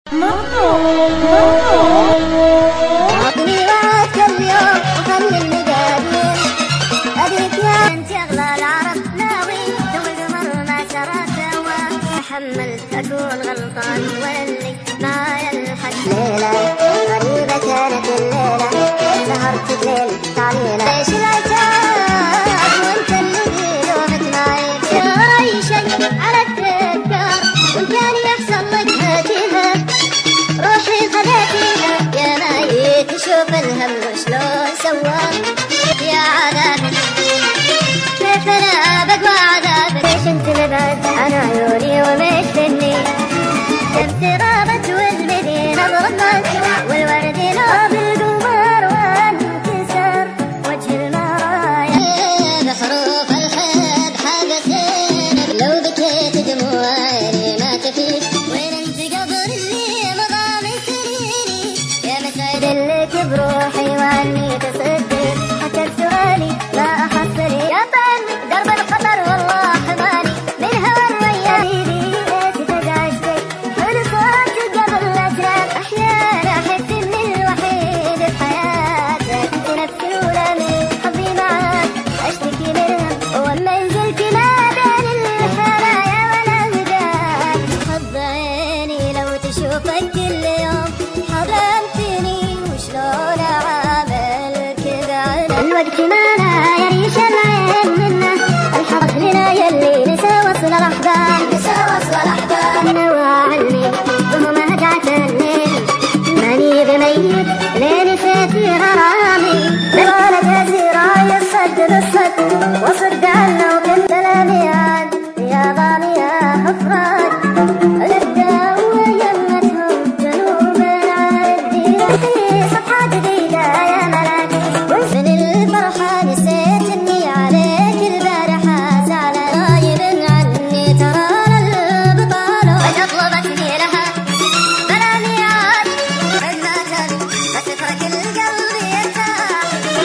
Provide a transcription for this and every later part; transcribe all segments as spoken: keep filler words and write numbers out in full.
عطني وعدك اليوم وخلي المقادير أبيك يا انت اغلى العرب ناوي دول مر ما سرى سوا تحملت اكون غلطان واللي معايا الحق. ليلة غريبة كانت الليلة سهرت الليل تعليلة ليش العتاب وانت اللي دومت معي يا اي شي على التذكار وان كان يحصل لك هاتيها روحي خذيتيها يا ميت شوف الهم وشلون سواه يا عذابك كيف انا بقوى عذابك ليش انت مبعد عن عيوني ومشتني شمس غابت والمدينة ظلمت والورد نوب القمر وانكسر وجه المرايا بحروف الحب حبسينك لو بكيت دموعي ما تفيد وين انت قبر اللي مضى من سنيني يا مسعد اللي بروحي وعني تصدق حتى السؤالي ما احصل يا طعن درب الخطر والله حماني من هوى الرياضي تتزعج بي حل صوت قبل لا تنام احيانا احس اني الوحيد بحياتك انت نفسي ولامي حظي معاك اشتكي منهم واما نزلت ما بين الحرايا ولا هداك حظ عيني لو تشوفك كل يوم حضنتني وشلون اعامل كذا على الوقت ما لا يريش العين منه الحظ لنا يلي نسى وصل الاحباب نسى وصل الاحباب نوى علمي وهم هجعت الليل ماني بميت لين فاتي غرامي بغالة هزيرة يصد بالصد وصد عنه وكم كلامي عن يا ضامي يا حفرات الابداع ويمتهم جنوبا عدي في صفحة جديدة يا ملاكي من الفرحة نسيت اني عليك البارحة زعلان غايب عني ترى البطالة وتطلبتني لها بلا ميعاد من ما تبي بس اترك القلب يرتاح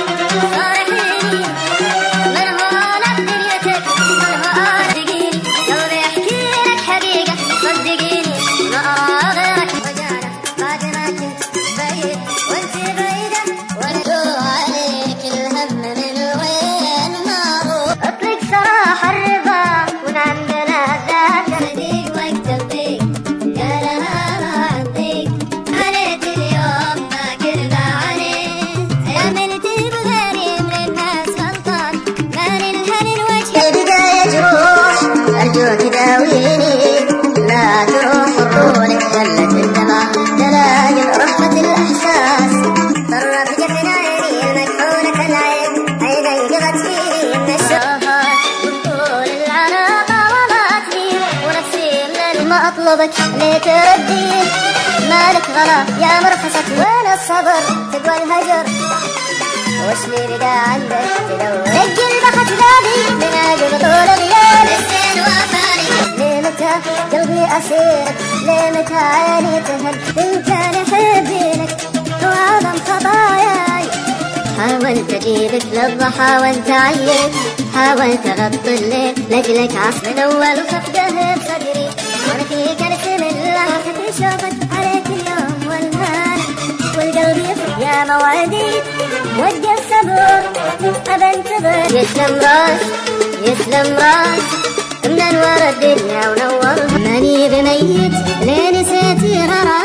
صارحيني من هون بدنيتك من هون صدقيني قلبي يحكي لك حقيقة صدقيني ما أرى غيرك وجعنا بعد ما كنت بعيد وانت بعيدة وندو عليك الهم من وين ما اروح اطلق صراحة الرضا ونعم بلا ذاك رديق وقت الضيق يا لها ما عنديك عليت اليوم ما كذبة عليك عملت بغيري من الناس غلطان ماني الهل الوجه البداية جروح أرجوك داويني لا تروح عقولك خلت الدمع دلاجل رحمة الإحساس طرف جفن عيني المكحولة كالعين عيني قضت فيني من الشهر وطول العلاقة وضعت لي ونفسي من ما أطلبك ليه تردي مالك غلا يا مرخصة وين الصبر تقوى الهجر وش لي بقى عندك تدور رجل بخت ذابي من أجل طول غياب السين وفاني ليه متى قلبي أسيرك ليه متى عيني تهد إن كان يحبينك وأعظم خطاياي حاولت أجيبك للضحى وانت عيت حاولت أغطي الليل لجلك عصر من أول خفقة بصدري وأنا في كرس من لحظة شوفت عليك اليوم والنهار والقلب يفرق يا موعدي وقف صبور أبى انتظر يسلم راس يسلم راس من أنوار الدنيا ونورها ماني بميت لين نسيتي غرام